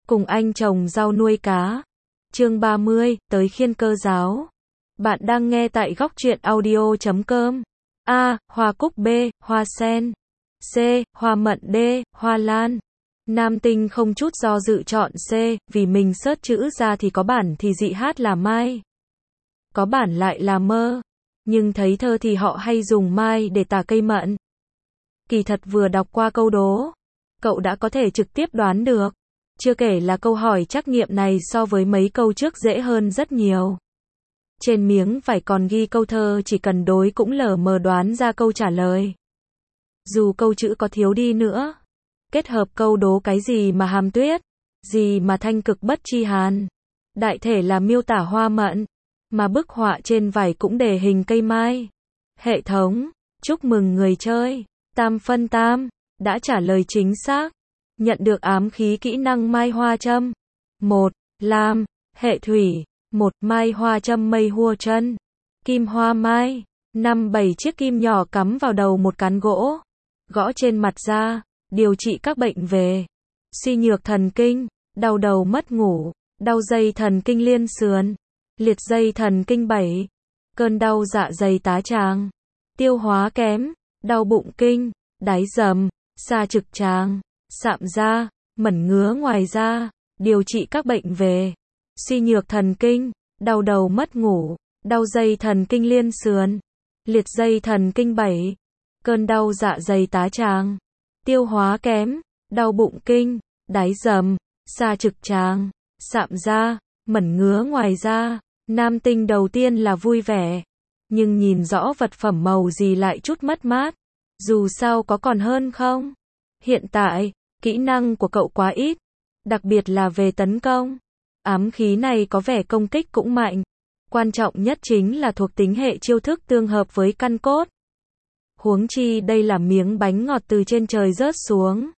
cùng anh trồng rau nuôi cá. Chương 30, tới khiên cơ giáo. Bạn đang nghe tại góc truyện audio.com. A. Hoa cúc. B. Hoa sen. C. Hoa mận. D. Hoa lan. Nam Tinh không chút do dự chọn C, vì mình search chữ ra thì có bản thì dị hát là mai, có bản lại là mơ, nhưng thấy thơ thì họ hay dùng mai để tả cây mận. Kỳ thật vừa đọc qua câu đố, cậu đã có thể trực tiếp đoán được. Chưa kể là câu hỏi trắc nghiệm này so với mấy câu trước dễ hơn rất nhiều. Trên miếng vải còn ghi câu thơ, chỉ cần đối cũng lờ mờ đoán ra câu trả lời. Dù câu chữ có thiếu đi nữa, kết hợp câu đố cái gì mà hàm tuyết, gì mà thanh cực bất chi hàn, đại thể là miêu tả hoa mận, mà bức họa trên vải cũng để hình cây mai. Hệ thống, chúc mừng người chơi, Tam Phân Tam, đã trả lời chính xác. Nhận được ám khí kỹ năng mai hoa châm. 1. Lam, hệ thủy. 1. Mai hoa châm mây hua chân. Kim hoa mai. 5. 7 chiếc kim nhỏ cắm vào đầu một cán gỗ, gõ trên mặt da, điều trị các bệnh về suy nhược thần kinh, đau đầu mất ngủ, đau dây thần kinh liên sườn, liệt dây thần kinh 7, cơn đau dạ dày tá tràng, tiêu hóa kém, đau bụng kinh, đái dầm, sa trực tràng, sạm da, mẩn ngứa ngoài da, điều trị các bệnh về suy nhược thần kinh, đau đầu mất ngủ, đau dây thần kinh liên sườn, liệt dây thần kinh 7, cơn đau dạ dày tá tràng, tiêu hóa kém, đau bụng kinh, đái dầm, sa trực tràng, sạm da, mẩn ngứa ngoài da. Nam Tinh đầu tiên là vui vẻ, nhưng nhìn rõ vật phẩm màu gì lại chút mất mát. Dù sao có còn hơn không? Hiện tại, kỹ năng của cậu quá ít, đặc biệt là về tấn công. Ám khí này có vẻ công kích cũng mạnh. Quan trọng nhất chính là thuộc tính hệ chiêu thức tương hợp với căn cốt. Huống chi đây là miếng bánh ngọt từ trên trời rớt xuống.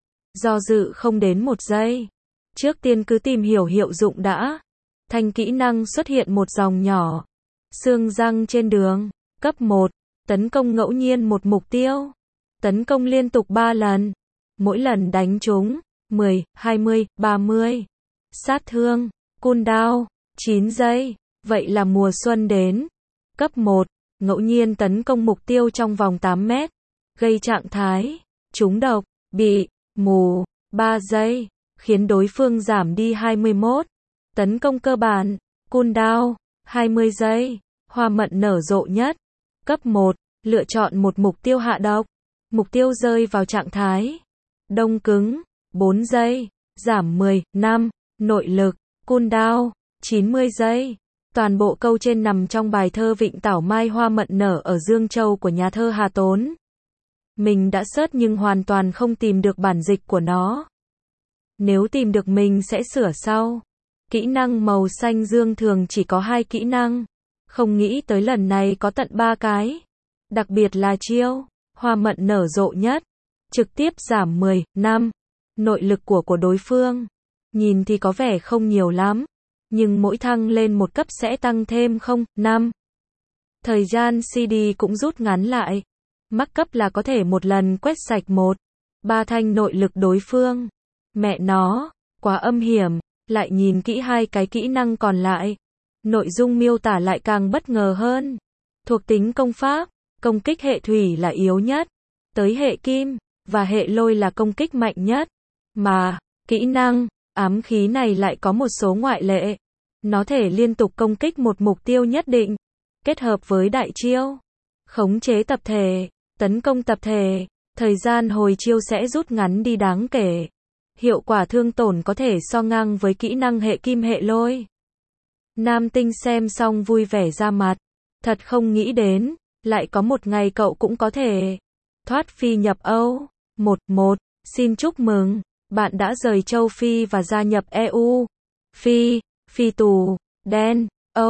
Do dự không đến một giây. Trước tiên cứ tìm hiểu hiệu dụng đã. Thành kỹ năng xuất hiện một dòng nhỏ. Xương răng trên đường. Cấp 1. Tấn công ngẫu nhiên một mục tiêu. Tấn công liên tục 3 lần. Mỗi lần đánh trúng 10, 20, 30. Sát thương. Cooldown 9 giây. Vậy là mùa xuân đến. Cấp 1. Ngẫu nhiên tấn công mục tiêu trong vòng 8 mét. Gây trạng thái trúng độc, bị mù 3 giây, khiến đối phương giảm đi 21. Tấn công cơ bản, cooldown 20 giây. Hoa mận nở rộ nhất. Cấp 1. Lựa chọn một mục tiêu hạ độc. Mục tiêu rơi vào trạng thái đông cứng 4 giây, giảm 10, 5. Nội lực, cooldown 90 giây. Toàn bộ câu trên nằm trong bài thơ Vịnh Tảo Mai Hoa Mận Nở ở Dương Châu của nhà thơ Hà Tốn. Mình đã search nhưng hoàn toàn không tìm được bản dịch của nó. Nếu tìm được mình sẽ sửa sau. Kỹ năng màu xanh dương thường chỉ có 2 kỹ năng. Không nghĩ tới lần này có tận 3 cái. Đặc biệt là chiêu Hoa Mận Nở rộ nhất. Trực tiếp giảm 10, 5. Nội lực của đối phương. Nhìn thì có vẻ không nhiều lắm. Nhưng mỗi thăng lên một cấp sẽ tăng thêm 0, 5. Thời gian CD cũng rút ngắn lại. Mắc cấp là có thể một lần quét sạch 1, 3 thanh nội lực đối phương. Mẹ nó, quá âm hiểm. Lại nhìn kỹ 2 cái kỹ năng còn lại. Nội dung miêu tả lại càng bất ngờ hơn. Thuộc tính công pháp, công kích hệ thủy là yếu nhất. Tới hệ kim, và hệ lôi là công kích mạnh nhất. Mà, kỹ năng ám khí này lại có một số ngoại lệ. Nó thể liên tục công kích một mục tiêu nhất định. Kết hợp với đại chiêu khống chế tập thể, tấn công tập thể, thời gian hồi chiêu sẽ rút ngắn đi đáng kể. Hiệu quả thương tổn có thể so ngang với kỹ năng hệ kim hệ lôi. Nam Tinh xem xong vui vẻ ra mặt. Thật không nghĩ đến, lại có một ngày cậu cũng có thể thoát phi nhập Âu. 1. Xin chúc mừng, bạn đã rời châu Phi và gia nhập EU. Phi tù, đen,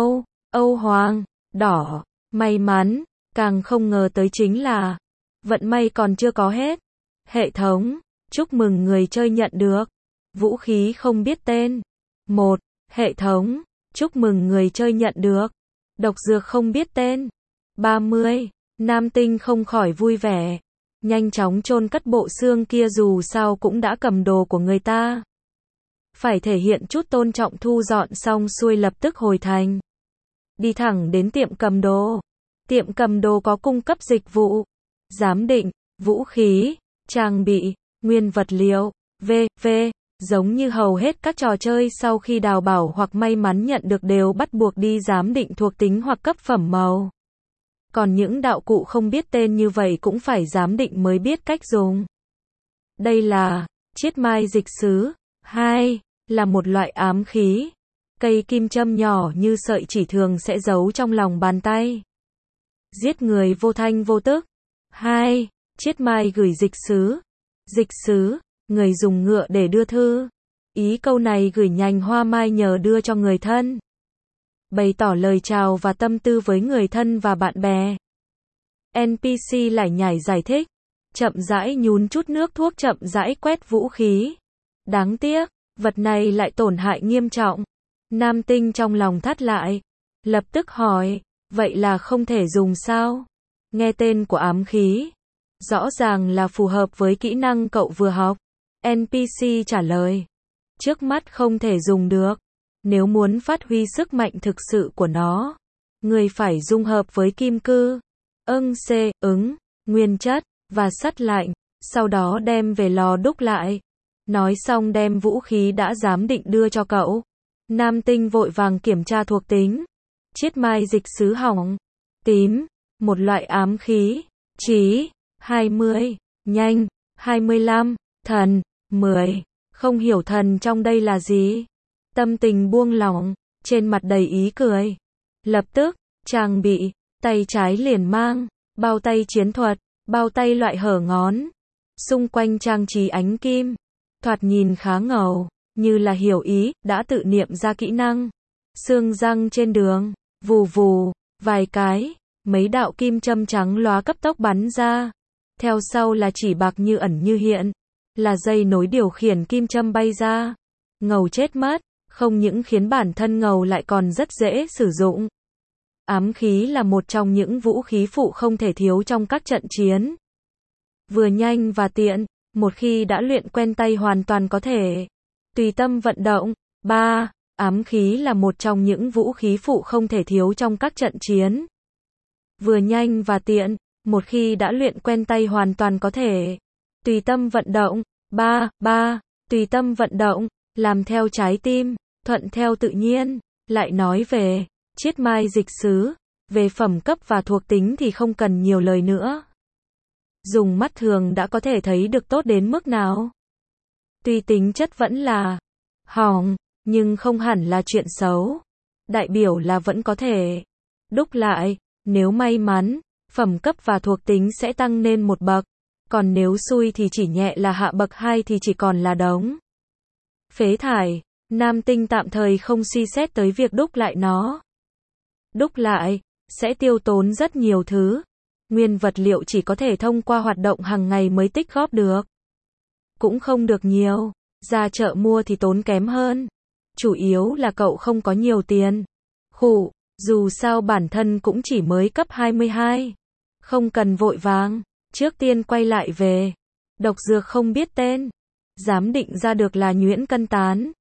Âu hoàng, đỏ. May mắn, càng không ngờ tới chính là vận may còn chưa có hết. Hệ thống, chúc mừng người chơi nhận được vũ khí không biết tên. 1. Hệ thống, chúc mừng người chơi nhận được độc dược không biết tên. 30. Nam Tinh không khỏi vui vẻ. Nhanh chóng chôn cất bộ xương kia, dù sao cũng đã cầm đồ của người ta. phải thể hiện chút tôn trọng, thu dọn xong xuôi lập tức hồi thành. Đi thẳng đến tiệm cầm đồ. Tiệm cầm đồ có cung cấp dịch vụ giám định, vũ khí, trang bị, nguyên vật liệu, v.v. Giống như hầu hết các trò chơi sau khi đào bảo hoặc may mắn nhận được đều bắt buộc đi giám định thuộc tính hoặc cấp phẩm màu. Còn những đạo cụ không biết tên như vậy cũng phải giám định mới biết cách dùng. Đây là chiết mai dịch xứ. 2. Là một loại ám khí. Cây kim châm nhỏ như sợi chỉ thường sẽ giấu trong lòng bàn tay. Giết người vô thanh vô tức. 2. Chiết mai gửi dịch xứ. Dịch xứ, người dùng ngựa để đưa thư. Ý câu này gửi nhành hoa mai nhờ đưa cho người thân. Bày tỏ lời chào và tâm tư với người thân và bạn bè. NPC lải nhải giải thích. Chậm rãi nhún chút nước thuốc, chậm rãi quét vũ khí. Đáng tiếc, vật này lại tổn hại nghiêm trọng. Nam tinh trong lòng thắt lại. Lập tức hỏi, vậy là không thể dùng sao? Nghe tên của ám khí, rõ ràng là phù hợp với kỹ năng cậu vừa học. NPC trả lời, trước mắt không thể dùng được. Nếu muốn phát huy sức mạnh thực sự của nó, người phải dung hợp với kim cư, ứng, nguyên chất, và sắt lạnh, sau đó đem về lò đúc lại. Nói xong đem vũ khí đã giám định đưa cho cậu. Nam tinh vội vàng kiểm tra thuộc tính. Chiết mai dịch xứ hỏng, tím, một loại ám khí, trí, 20, nhanh, 25, thần, 10. Không hiểu thần trong đây là gì. Tâm tình buông lỏng, trên mặt đầy ý cười. Lập tức, trang bị, tay trái liền mang, bao tay chiến thuật, bao tay loại hở ngón. Xung quanh trang trí ánh kim, thoạt nhìn khá ngầu, như là hiểu ý, đã tự niệm ra kỹ năng. Xương răng trên đường, vù vù, vài cái, mấy đạo kim châm trắng lóa cấp tốc bắn ra. Theo sau là chỉ bạc như ẩn như hiện, là dây nối điều khiển kim châm bay ra. Ngầu chết mất, không những khiến bản thân ngầu lại còn rất dễ sử dụng. Ám khí là một trong những vũ khí phụ không thể thiếu trong các trận chiến. Vừa nhanh và tiện, một khi đã luyện quen tay hoàn toàn có thể tùy tâm vận động. 3. Ám khí là một trong những vũ khí phụ không thể thiếu trong các trận chiến. Vừa nhanh và tiện, một khi đã luyện quen tay hoàn toàn có thể tùy tâm vận động. 3. Tùy tâm vận động, làm theo trái tim, thuận theo tự nhiên. Lại nói về chiết mai dịch xứ, về phẩm cấp và thuộc tính thì không cần nhiều lời nữa. Dùng mắt thường đã có thể thấy được tốt đến mức nào. Tuy tính chất vẫn là hỏng, nhưng không hẳn là chuyện xấu. Đại biểu là vẫn có thể đúc lại, nếu may mắn, phẩm cấp và thuộc tính sẽ tăng lên một bậc. Còn nếu xui thì chỉ nhẹ là hạ bậc 2 thì chỉ còn là đống phế thải. Nam tinh tạm thời không suy xét tới việc đúc lại nó. Đúc lại sẽ tiêu tốn rất nhiều thứ. Nguyên vật liệu chỉ có thể thông qua hoạt động hàng ngày mới tích góp được. Cũng không được nhiều, ra chợ mua thì tốn kém hơn. Chủ yếu là cậu không có nhiều tiền. Khụ, dù sao bản thân cũng chỉ mới cấp 22. Không cần vội vàng, trước tiên quay lại về. Độc dược không biết tên. Giám định ra được là nhuyễn cân tán.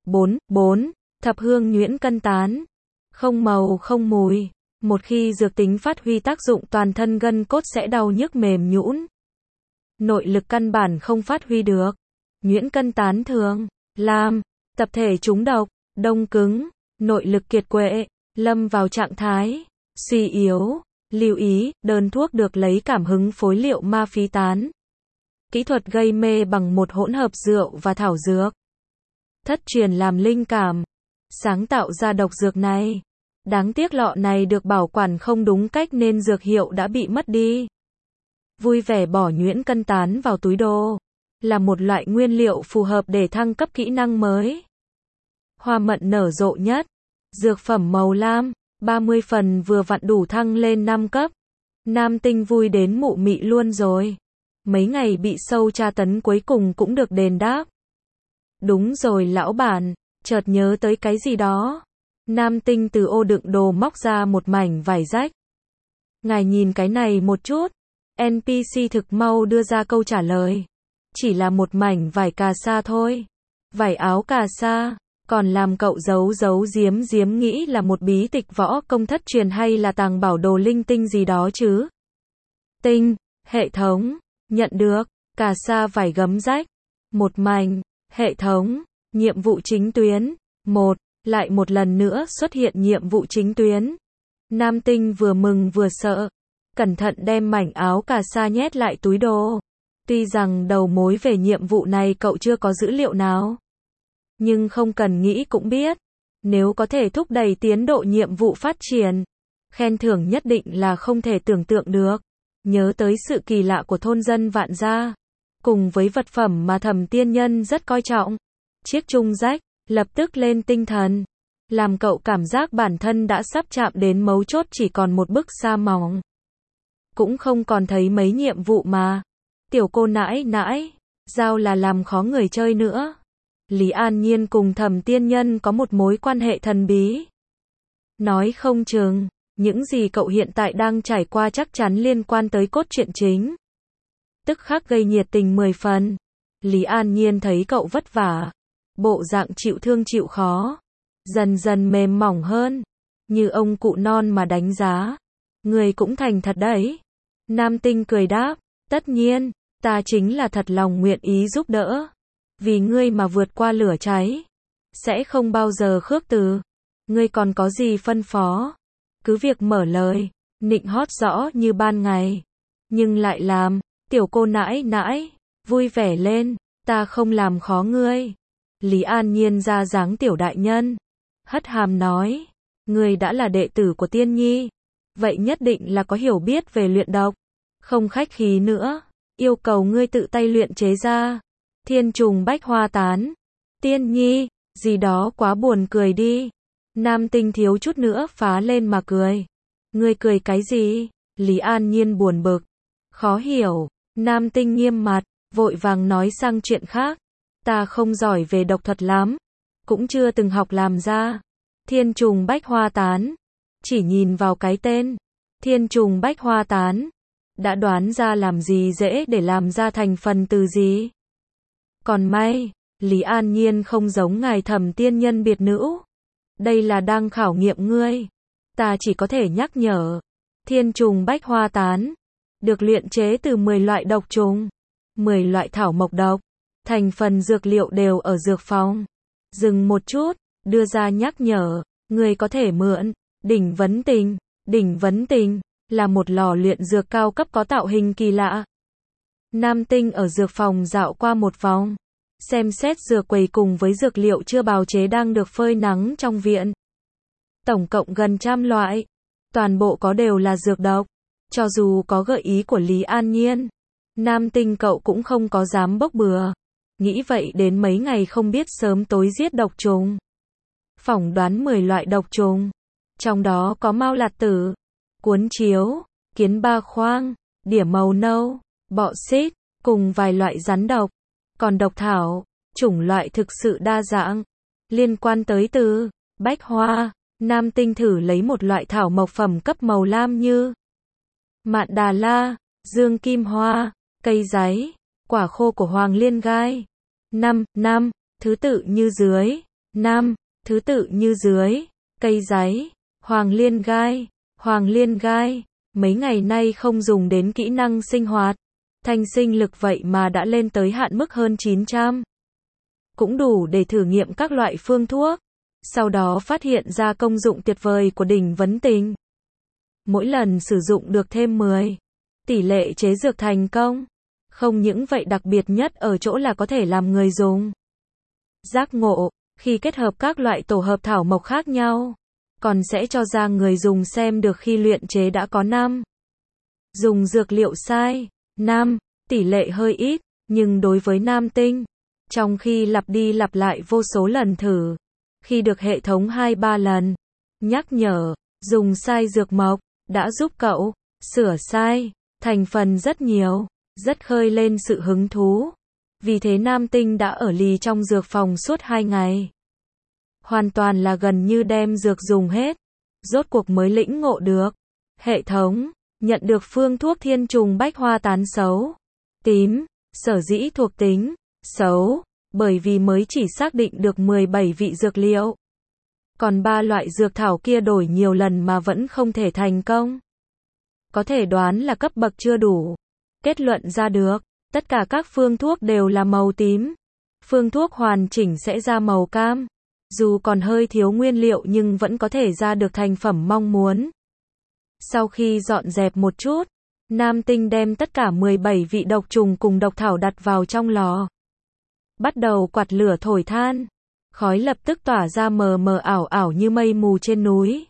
4. Thập hương nhuyễn cân tán. Không màu không mùi. Một khi dược tính phát huy tác dụng toàn thân gân cốt sẽ đau nhức mềm nhũn. Nội lực căn bản không phát huy được. Nhuyễn cân tán thường làm tập thể trúng độc, đông cứng, nội lực kiệt quệ, lâm vào trạng thái suy yếu. Lưu ý, đơn thuốc được lấy cảm hứng phối liệu ma phí tán. Kỹ thuật gây mê bằng một hỗn hợp rượu và thảo dược. Thất truyền làm linh cảm, sáng tạo ra độc dược này. Đáng tiếc lọ này được bảo quản không đúng cách nên dược hiệu đã bị mất đi. Vui vẻ bỏ nhuyễn cân tán vào túi đồ. Là một loại nguyên liệu phù hợp để thăng cấp kỹ năng mới. Hoa mận nở rộ nhất. Dược phẩm màu lam, 30 phần vừa vặn đủ thăng lên 5 cấp. Nam tinh vui đến mụ mị luôn rồi. Mấy ngày bị sâu tra tấn cuối cùng cũng được đền đáp. Đúng rồi lão bản, chợt nhớ tới cái gì đó. Nam tinh từ ô đựng đồ móc ra một mảnh vải rách. Ngài nhìn cái này một chút. NPC thực mau đưa ra câu trả lời. Chỉ là một mảnh vải cà sa thôi. vải áo cà sa, còn làm cậu giấu giấu giếm giếm nghĩ là một bí tịch võ công thất truyền hay là tàng bảo đồ linh tinh gì đó chứ. Tinh, hệ thống, nhận được, cà sa vải gấm rách, một mảnh, hệ thống, nhiệm vụ chính tuyến, lại một lần nữa xuất hiện nhiệm vụ chính tuyến. Nam Tinh vừa mừng vừa sợ, cẩn thận đem mảnh áo cà sa nhét lại túi đồ. Tuy rằng đầu mối về nhiệm vụ này cậu chưa có dữ liệu nào, nhưng không cần nghĩ cũng biết, nếu có thể thúc đẩy tiến độ nhiệm vụ phát triển, khen thưởng nhất định là không thể tưởng tượng được. Nhớ tới sự kỳ lạ của thôn dân Vạn Gia, cùng với vật phẩm mà Thẩm Tiên Nhân rất coi trọng, chiếc chung rách, lập tức lên tinh thần, làm cậu cảm giác bản thân đã sắp chạm đến mấu chốt, chỉ còn một bức sa mỏng. Cũng không còn thấy mấy nhiệm vụ mà tiểu cô nãi nãi giao là làm khó người chơi nữa. Lý An Nhiên cùng Thẩm Tiên Nhân có một mối quan hệ thần bí. Nói không chừng, những gì cậu hiện tại đang trải qua chắc chắn liên quan tới cốt truyện chính. Tức khắc gây nhiệt tình 10 phần. Lý An Nhiên thấy cậu vất vả, bộ dạng chịu thương chịu khó, dần dần mềm mỏng hơn, như ông cụ non mà đánh giá. Người cũng thành thật đấy. Nam Tinh cười đáp, tất nhiên, ta chính là thật lòng nguyện ý giúp đỡ. Vì ngươi mà vượt qua lửa cháy, sẽ không bao giờ khước từ. Ngươi còn có gì phân phó? Cứ việc mở lời, nịnh hót rõ như ban ngày, nhưng lại làm tiểu cô nãi nãi vui vẻ lên. Ta không làm khó ngươi. Lý An Nhiên ra dáng tiểu đại nhân, hất hàm nói, ngươi đã là đệ tử của Tiên Nhi, vậy nhất định là có hiểu biết về luyện độc. Không khách khí nữa, yêu cầu ngươi tự tay luyện chế ra Thiên Trùng Bách Hoa Tán. Tiên Nhi, gì đó quá buồn cười đi. Nam Tinh thiếu chút nữa phá lên mà cười. Ngươi cười cái gì? Lý An Nhiên buồn bực, khó hiểu. Nam Tinh nghiêm mặt, vội vàng nói sang chuyện khác. Ta không giỏi về độc thuật lắm, cũng chưa từng học làm ra Thiên Trùng Bách Hoa Tán. Chỉ nhìn vào cái tên Thiên Trùng Bách Hoa Tán, đã đoán ra làm gì dễ để làm ra thành phần từ gì. Còn may, Lý An Nhiên không giống ngài Thẩm Tiên Nhân biệt nữ. Đây là đang khảo nghiệm ngươi. Ta chỉ có thể nhắc nhở. Thiên Trùng Bách Hoa Tán được luyện chế từ 10 loại độc trùng, 10 loại thảo mộc độc. Thành phần dược liệu đều ở dược phòng. Dừng một chút, đưa ra nhắc nhở, ngươi có thể mượn Đỉnh Vấn Tình. Đỉnh Vấn Tình là một lò luyện dược cao cấp có tạo hình kỳ lạ. Nam Tinh ở dược phòng dạo qua một vòng, xem xét dược quầy cùng với dược liệu chưa bào chế đang được phơi nắng trong viện. Tổng cộng gần 100 loại, toàn bộ có đều là dược độc. Cho dù có gợi ý của Lý An Nhiên, Nam Tinh cậu cũng không có dám bốc bừa. Nghĩ vậy đến mấy ngày không biết sớm tối giết độc trùng. Phỏng đoán 10 loại độc trùng, trong đó có mao lạt tử, cuốn chiếu, kiến ba khoang, đỉa màu nâu, bọ xít, cùng vài loại rắn độc. Còn độc thảo, chủng loại thực sự đa dạng, liên quan tới từ bách hoa. Nam Tinh thử lấy một loại thảo mộc phẩm cấp màu lam như mạn đà la, dương kim hoa, cây giấy, quả khô của hoàng liên gai. Thứ tự như dưới. Thứ tự như dưới, cây giấy, hoàng liên gai. Mấy ngày nay không dùng đến kỹ năng sinh hoạt, thanh sinh lực vậy mà đã lên tới hạn mức hơn 900. Cũng đủ để thử nghiệm các loại phương thuốc. Sau đó phát hiện ra công dụng tuyệt vời của Đỉnh Vấn Tình. Mỗi lần sử dụng được thêm 10. Tỷ lệ chế dược thành công. Không những vậy, đặc biệt nhất ở chỗ là có thể làm người dùng giác ngộ, khi kết hợp các loại tổ hợp thảo mộc khác nhau, còn sẽ cho ra người dùng xem được khi luyện chế đã có 5. Dùng dược liệu sai, tỷ lệ hơi ít, nhưng đối với Nam Tinh, trong khi lặp đi lặp lại vô số lần thử, khi được hệ thống 2-3 lần nhắc nhở, dùng sai dược mộc, đã giúp cậu sửa sai thành phần rất nhiều, rất khơi lên sự hứng thú. Vì thế Nam Tinh đã ở lì trong dược phòng suốt 2 ngày. Hoàn toàn là gần như đem dược dùng hết. Rốt cuộc mới lĩnh ngộ được. Hệ thống nhận được phương thuốc Thiên Trùng Bách Hoa Tán xấu tím, sở dĩ thuộc tính xấu, bởi vì mới chỉ xác định được 17 vị dược liệu. Còn 3 loại dược thảo kia đổi nhiều lần mà vẫn không thể thành công. Có thể đoán là cấp bậc chưa đủ. Kết luận ra được, tất cả các phương thuốc đều là màu tím. Phương thuốc hoàn chỉnh sẽ ra màu cam. Dù còn hơi thiếu nguyên liệu nhưng vẫn có thể ra được thành phẩm mong muốn. Sau khi dọn dẹp một chút, Nam Tinh đem tất cả 17 vị độc trùng cùng độc thảo đặt vào trong lò. Bắt đầu quạt lửa thổi than. Khói lập tức tỏa ra mờ mờ ảo ảo như mây mù trên núi.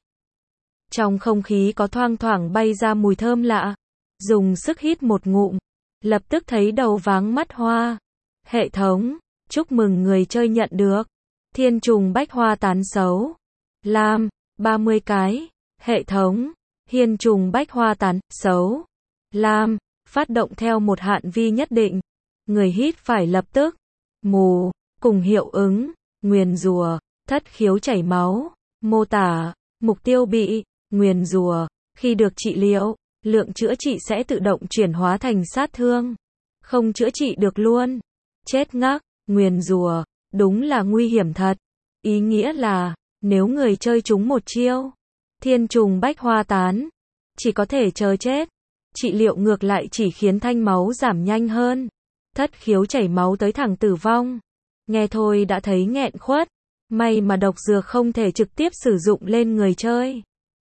Trong không khí có thoang thoảng bay ra mùi thơm lạ. Dùng sức hít một ngụm, lập tức thấy đầu váng mắt hoa. Hệ thống, chúc mừng người chơi nhận được thiên trùng bách hoa tán xấu. Lam, 30 cái. Hệ thống, thiên trùng bách hoa tán xấu. Lam, phát động theo một hạn vi nhất định. Người hít phải lập tức mù, cùng hiệu ứng, nguyền rủa, thất khiếu chảy máu. Mô tả, mục tiêu bị nguyền rủa, khi được trị liệu, lượng chữa trị sẽ tự động chuyển hóa thành sát thương. Không chữa trị được luôn. Chết ngắc, nguyền rủa, đúng là nguy hiểm thật. Ý nghĩa là, nếu người chơi trúng một chiêu, thiên trùng bách hoa tán, chỉ có thể chờ chết. Trị liệu ngược lại chỉ khiến thanh máu giảm nhanh hơn. Thất khiếu chảy máu tới thẳng tử vong. Nghe thôi đã thấy nghẹn khuất. May mà độc dược không thể trực tiếp sử dụng lên người chơi.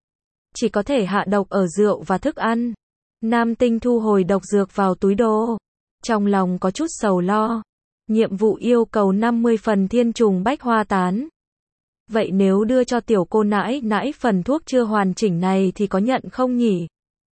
Chỉ có thể hạ độc ở rượu và thức ăn. Nam Tinh thu hồi độc dược vào túi đồ. Trong lòng có chút sầu lo. Nhiệm vụ yêu cầu 50 phần thiên trùng bách hoa tán. Vậy nếu đưa cho tiểu cô nãi nãi phần thuốc chưa hoàn chỉnh này thì có nhận không nhỉ?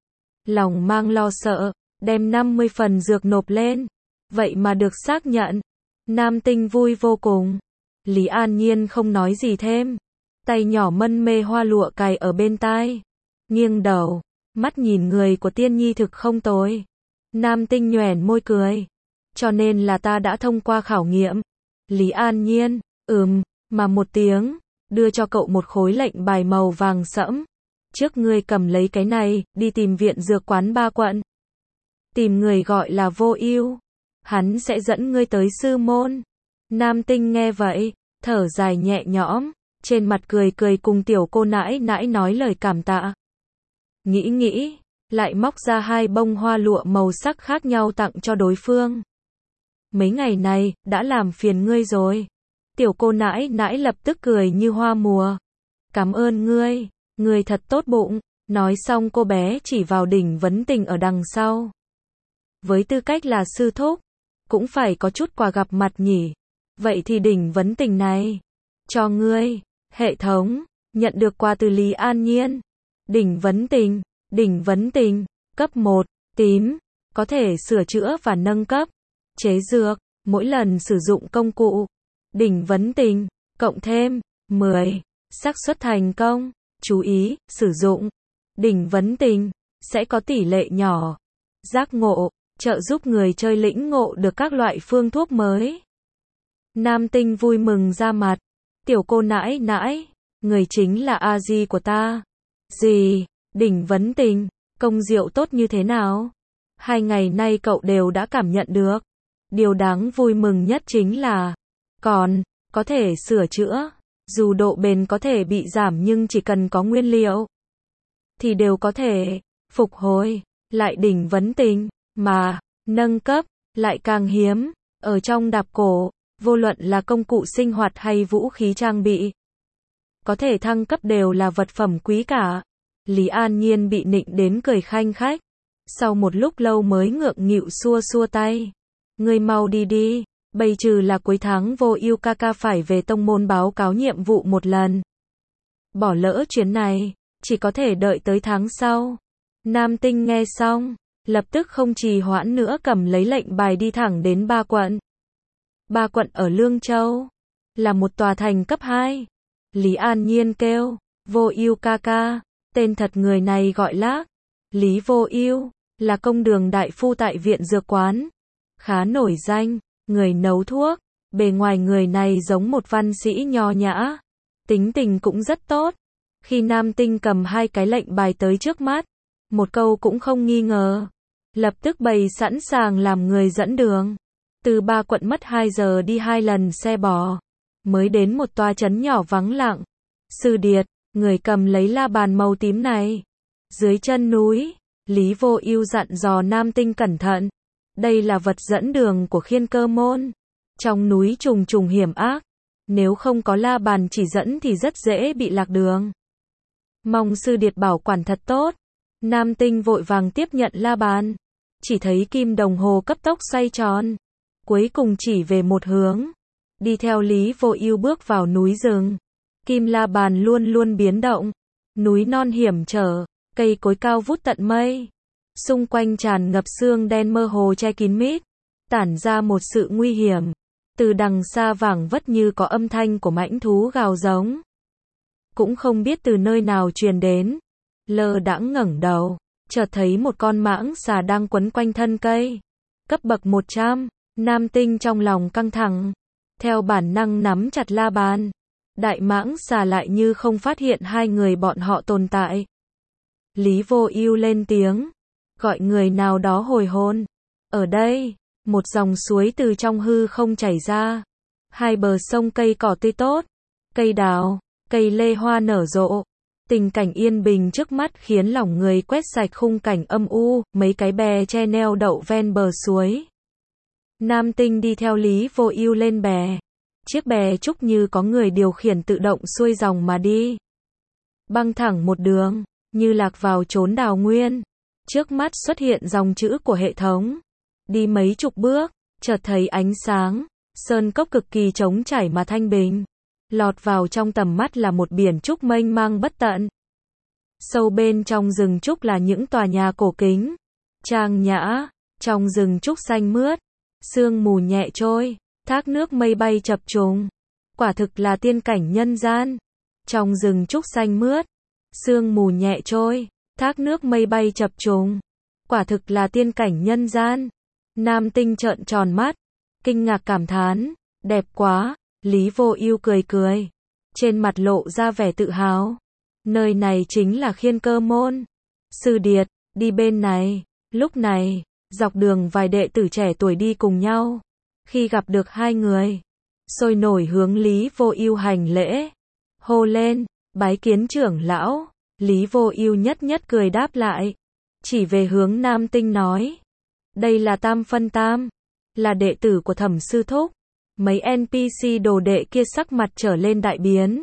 Lòng mang lo sợ, đem 50 phần dược nộp lên. Vậy mà được xác nhận. Nam Tinh vui vô cùng. Lý An Nhiên không nói gì thêm. Tay nhỏ mân mê hoa lụa cài ở bên tai. Nghiêng đầu, mắt nhìn người của Tiên Nhi thực không tồi. Nam Tinh nhoẻn môi cười. Cho nên là ta đã thông qua khảo nghiệm. Lý An Nhiên, mà một tiếng, đưa cho cậu một khối lệnh bài màu vàng sẫm. Trước ngươi cầm lấy cái này, đi tìm viện dược quán Ba Quận. Tìm người gọi là Vô Ưu. Hắn sẽ dẫn ngươi tới sư môn. Nam Tinh nghe vậy, thở dài nhẹ nhõm, trên mặt cười cười cùng tiểu cô nãi nãi nói lời cảm tạ. Nghĩ, lại móc ra 2 bông hoa lụa màu sắc khác nhau tặng cho đối phương. Mấy ngày này, đã làm phiền ngươi rồi. Tiểu cô nãi nãi lập tức cười như hoa mùa. Cảm ơn ngươi thật tốt bụng. Nói xong cô bé chỉ vào Đỉnh Vấn Tình ở đằng sau. Với tư cách là sư thúc, cũng phải có chút quà gặp mặt nhỉ. Vậy thì Đỉnh Vấn Tình này, cho ngươi. Hệ thống, nhận được quà từ Lý An Nhiên. Đỉnh Vấn Tình, cấp 1, tím, có thể sửa chữa và nâng cấp. Chế dược, mỗi lần sử dụng công cụ. Đỉnh Vấn Tình, cộng thêm 10, xác suất thành công. Chú ý, sử dụng Đỉnh Vấn Tình sẽ có tỷ lệ nhỏ giác ngộ, trợ giúp người chơi lĩnh ngộ được các loại phương thuốc mới. Nam Tinh vui mừng ra mặt. Tiểu cô nãi nãi, người chính là a di của ta. Gì? Đỉnh Vấn Tình, công diệu tốt như thế nào? 2 ngày nay cậu đều đã cảm nhận được. Điều đáng vui mừng nhất chính là còn có thể sửa chữa. Dù độ bền có thể bị giảm nhưng chỉ cần có nguyên liệu thì đều có thể phục hồi lại Đỉnh Vấn Tình, mà nâng cấp lại càng hiếm. Ở trong đạp cổ, vô luận là công cụ sinh hoạt hay vũ khí trang bị, có thể thăng cấp đều là vật phẩm quý cả. Lý An Nhiên bị nịnh đến cười khanh khách. Sau một lúc lâu mới ngượng nghịu xua xua tay. Ngươi mau đi. Bây trừ là cuối tháng Vô Ưu ca ca phải về tông môn báo cáo nhiệm vụ một lần. Bỏ lỡ chuyến này, chỉ có thể đợi tới tháng sau. Nam Tinh nghe xong, lập tức không trì hoãn nữa cầm lấy lệnh bài đi thẳng đến Ba Quận. Ba Quận ở Lương Châu, là một tòa thành cấp 2. Lý An Nhiên kêu, Vô Ưu ca ca, tên thật người này gọi là Lý Vô Ưu, là công đường đại phu tại viện dược quán. Khá nổi danh, người nấu thuốc, bề ngoài người này giống một văn sĩ nho nhã, tính tình cũng rất tốt. Khi Nam Tinh cầm 2 cái lệnh bài tới trước mắt, một câu cũng không nghi ngờ, lập tức bày sẵn sàng làm người dẫn đường. Từ 3 quận mất 2 giờ đi 2 lần xe bò, mới đến một tòa trấn nhỏ vắng lặng. Sư Điệt, người cầm lấy la bàn màu tím này. Dưới chân núi, Lý Vô Ưu dặn dò Nam Tinh cẩn thận. Đây là vật dẫn đường của Khiên Cơ môn. Trong núi trùng trùng hiểm ác, nếu không có la bàn chỉ dẫn thì rất dễ bị lạc đường. Mong Sư Điệt bảo quản thật tốt. Nam Tinh vội vàng tiếp nhận la bàn. Chỉ thấy kim đồng hồ cấp tốc xoay tròn, cuối cùng chỉ về một hướng. Đi theo Lý Vô Ưu bước vào núi rừng. Kim la bàn luôn luôn biến động. Núi non hiểm trở, cây cối cao vút tận mây. Xung quanh tràn ngập sương đen mơ hồ che kín mít, tản ra một sự nguy hiểm. Từ đằng xa vảng vất như có âm thanh của mãnh thú gào giống. Cũng không biết từ nơi nào truyền đến. Lơ đãng ngẩng đầu, chợt thấy một con mãng xà đang quấn quanh thân cây. Cấp bậc 100, Nam Tinh trong lòng căng thẳng. Theo bản năng nắm chặt la bàn. Đại mãng xà lại như không phát hiện hai người bọn họ tồn tại. Lý Vô Ưu lên tiếng, gọi người nào đó hồi hồn. Ở đây, một dòng suối từ trong hư không chảy ra. Hai bờ sông cây cỏ tươi tốt, cây đào, cây lê hoa nở rộ. Tình cảnh yên bình trước mắt khiến lòng người quét sạch khung cảnh âm u, mấy cái bè tre neo đậu ven bờ suối. Nam Tinh đi theo Lý Vô Ưu lên bè. Chiếc bè trúc như có người điều khiển tự động xuôi dòng mà đi. Băng thẳng một đường, như lạc vào chốn đào nguyên. Trước mắt xuất hiện dòng chữ của hệ thống. Đi mấy chục bước, chợt thấy ánh sáng. Sơn cốc cực kỳ trống trải mà thanh bình. Lọt vào trong tầm mắt là một biển trúc mênh mang bất tận. Sâu bên trong rừng trúc là những tòa nhà cổ kính, trang nhã. Trong rừng trúc xanh mướt, sương mù nhẹ trôi, thác nước mây bay chập trùng. Quả thực là tiên cảnh nhân gian. Trong rừng trúc xanh mướt, sương mù nhẹ trôi, thác nước mây bay chập trùng. Quả thực là tiên cảnh nhân gian. Nam Tinh trợn tròn mắt, kinh ngạc cảm thán, đẹp quá. Lý Vô Ưu cười cười, trên mặt lộ ra vẻ tự hào. Nơi này chính là Khiên Cơ môn. Sư Điệt, đi bên này. Lúc này, dọc đường vài đệ tử trẻ tuổi đi cùng nhau. Khi gặp được hai người, sôi nổi hướng Lý Vô Ưu hành lễ. Hô lên, bái kiến trưởng lão. Lý Vô Ưu nhất nhất cười đáp lại. Chỉ về hướng Nam Tinh nói. Đây là Tam Phân Tam, là đệ tử của Thẩm sư thúc. Mấy NPC đồ đệ kia sắc mặt trở lên đại biến.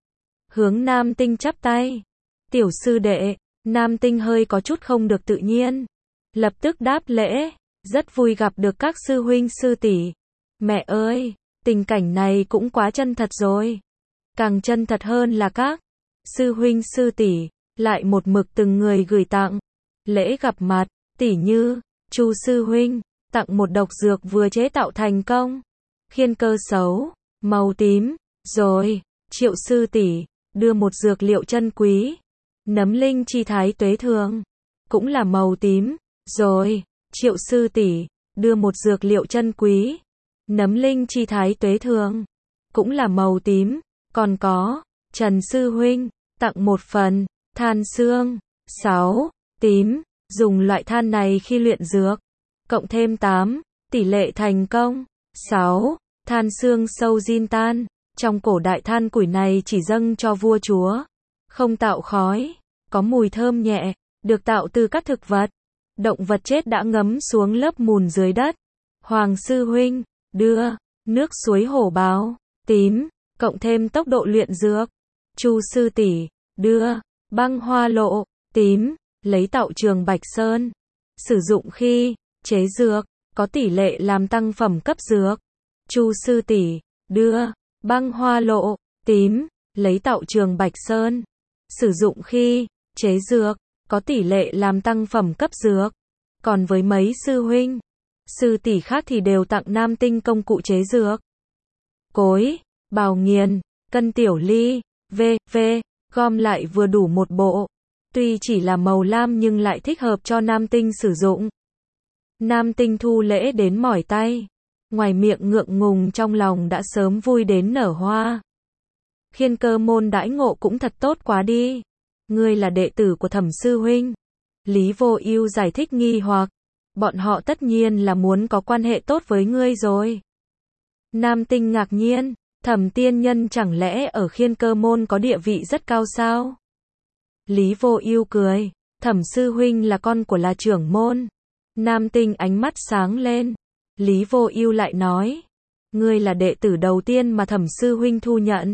Hướng Nam Tinh chắp tay. Tiểu sư đệ. Nam Tinh hơi có chút không được tự nhiên. Lập tức đáp lễ. Rất vui gặp được các sư huynh sư tỷ. Mẹ ơi, tình cảnh này cũng quá chân thật rồi. Càng chân thật hơn là các sư huynh sư tỷ lại một mực từng người gửi tặng lễ gặp mặt, tỉ như Chu sư huynh tặng một độc dược vừa chế tạo thành công, Khiên Cơ xấu, màu tím, rồi Triệu sư tỷ đưa một dược liệu chân quý, Nấm Linh Chi Thái Tuế Thường, cũng là màu tím, rồi Triệu sư tỷ đưa một dược liệu chân quý, Nấm Linh Chi Thái Tuế Thường, cũng là màu tím. Còn có Trần sư huynh tặng một phần than xương 6 tím, dùng loại than này khi luyện dược, cộng thêm 8 tỷ lệ thành công 6 than xương sâu diên tan. Trong cổ đại than củi này chỉ dâng cho vua chúa, không tạo khói, có mùi thơm nhẹ, được tạo từ các thực vật, động vật chết đã ngấm xuống lớp mùn dưới đất. Hoàng sư huynh đưa nước suối hổ báo tím, cộng thêm tốc độ luyện dược. Chu sư tỷ đưa băng hoa lộ tím, lấy tạo trường Bạch Sơn, sử dụng khi chế dược, có tỷ lệ làm tăng phẩm cấp dược. Chu sư tỷ đưa băng hoa lộ tím, lấy tạo trường Bạch Sơn, sử dụng khi chế dược, có tỷ lệ làm tăng phẩm cấp dược. Còn với mấy sư huynh, sư tỷ khác thì đều tặng Nam Tinh công cụ chế dược. Cối, bào nghiền, cân tiểu ly, v.v. gom lại vừa đủ một bộ. Tuy chỉ là màu lam nhưng lại thích hợp cho Nam Tinh sử dụng. Nam Tinh thu lễ đến mỏi tay. Ngoài miệng ngượng ngùng, trong lòng đã sớm vui đến nở hoa. Khiên Cơ môn đãi ngộ cũng thật tốt quá đi. Ngươi là đệ tử của Thẩm sư huynh. Lý Vô Ưu giải thích nghi hoặc. Bọn họ tất nhiên là muốn có quan hệ tốt với ngươi rồi. Nam Tinh ngạc nhiên, Thẩm tiên nhân chẳng lẽ ở Khiên Cơ môn có địa vị rất cao sao? Lý Vô Ưu cười, Thẩm sư huynh là con của là trưởng môn. Nam Tinh ánh mắt sáng lên. Lý Vô Ưu lại nói, ngươi là đệ tử đầu tiên mà Thẩm sư huynh thu nhận.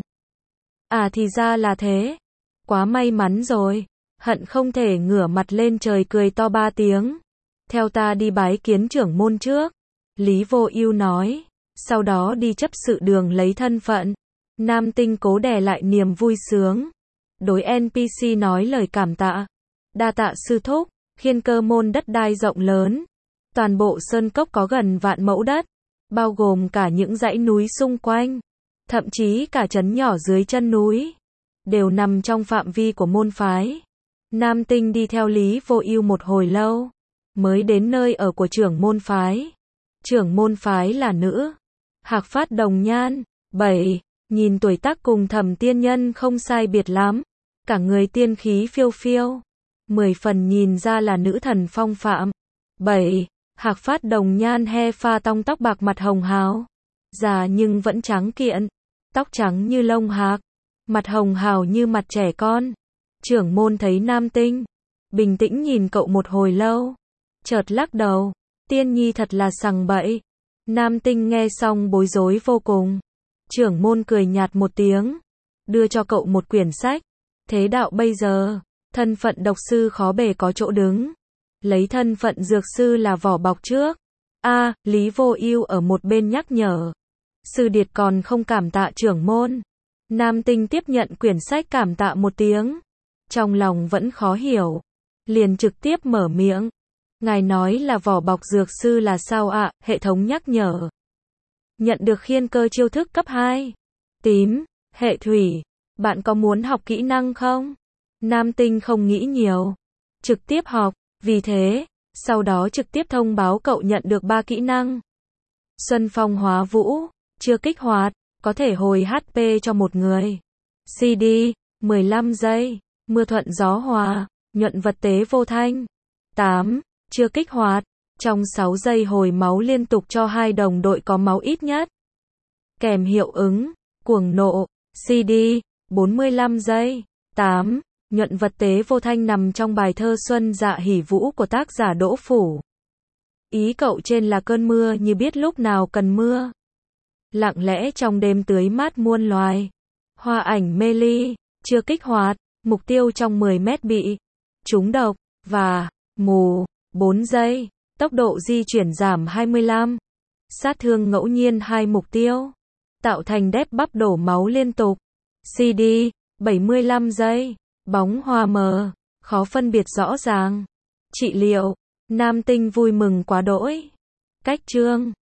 À thì ra là thế. Quá may mắn rồi. Hận không thể ngửa mặt lên trời cười to 3 tiếng. Theo ta đi bái kiến trưởng môn trước. Lý Vô Ưu nói, sau đó đi chấp sự đường lấy thân phận. Nam Tinh cố đè lại niềm vui sướng. Đối NPC nói lời cảm tạ. Đa tạ sư thúc, Khiên Cơ môn đất đai rộng lớn. Toàn bộ sơn cốc có gần vạn mẫu đất, bao gồm cả những dãy núi xung quanh, thậm chí cả trấn nhỏ dưới chân núi, đều nằm trong phạm vi của môn phái. Nam Tinh đi theo Lý Vô Ưu một hồi lâu, mới đến nơi ở của trưởng môn phái. Trưởng môn phái là nữ, Hạc Phát Đồng Nhan, 7, nhìn tuổi tác cùng Thẩm tiên nhân không sai biệt lắm, cả người tiên khí phiêu phiêu, 10 phần nhìn ra là nữ thần phong phạm. 7. Hạc Phát Đồng Nhan he pha tông tóc bạc mặt hồng hào, già nhưng vẫn trắng kiện, tóc trắng như lông hạc, mặt hồng hào như mặt trẻ con. Trưởng môn thấy Nam Tinh, bình tĩnh nhìn cậu một hồi lâu, chợt lắc đầu, tiên nhi thật là sằng bậy. Nam Tinh nghe xong bối rối vô cùng. Trưởng môn cười nhạt một tiếng, đưa cho cậu một quyển sách. Thế đạo bây giờ, thân phận độc sư khó bề có chỗ đứng. Lấy thân phận dược sư là vỏ bọc trước. Lý Vô Ưu ở một bên nhắc nhở. Sư điệt còn không cảm tạ trưởng môn. Nam Tinh tiếp nhận quyển sách cảm tạ một tiếng. Trong lòng vẫn khó hiểu. Liền trực tiếp mở miệng. Ngài nói là vỏ bọc dược sư là sao ạ? Hệ thống nhắc nhở. Nhận được khiên cơ chiêu thức cấp 2. Tím, hệ thủy. Bạn có muốn học kỹ năng không? Nam Tinh không nghĩ nhiều. Trực tiếp học. Vì thế, sau đó trực tiếp thông báo cậu nhận được 3 kỹ năng. Xuân Phong Hóa Vũ, chưa kích hoạt, có thể hồi HP cho một người. CD, 15 giây. Mưa thuận gió hòa, nhuận vật tế vô thanh. 8. Chưa kích hoạt, trong 6 giây hồi máu liên tục cho 2 đồng đội có máu ít nhất. Kèm hiệu ứng, cuồng nộ, CD, 45 giây. 8. Nhuận vật tế vô thanh nằm trong bài thơ Xuân Dạ Hỉ Vũ của tác giả Đỗ Phủ. Ý cậu trên là cơn mưa như biết lúc nào cần mưa. Lặng lẽ trong đêm tưới mát muôn loài. Hoa ảnh mê ly, chưa kích hoạt, mục tiêu trong 10 mét bị trúng độc, và mù, 4 giây, tốc độ di chuyển giảm 25. Sát thương ngẫu nhiên 2 mục tiêu. Tạo thành đép bắp đổ máu liên tục. CD, 75 giây. Bóng hoa mờ, khó phân biệt rõ ràng. Trị liệu, Nam Tinh vui mừng quá đỗi. Cách chương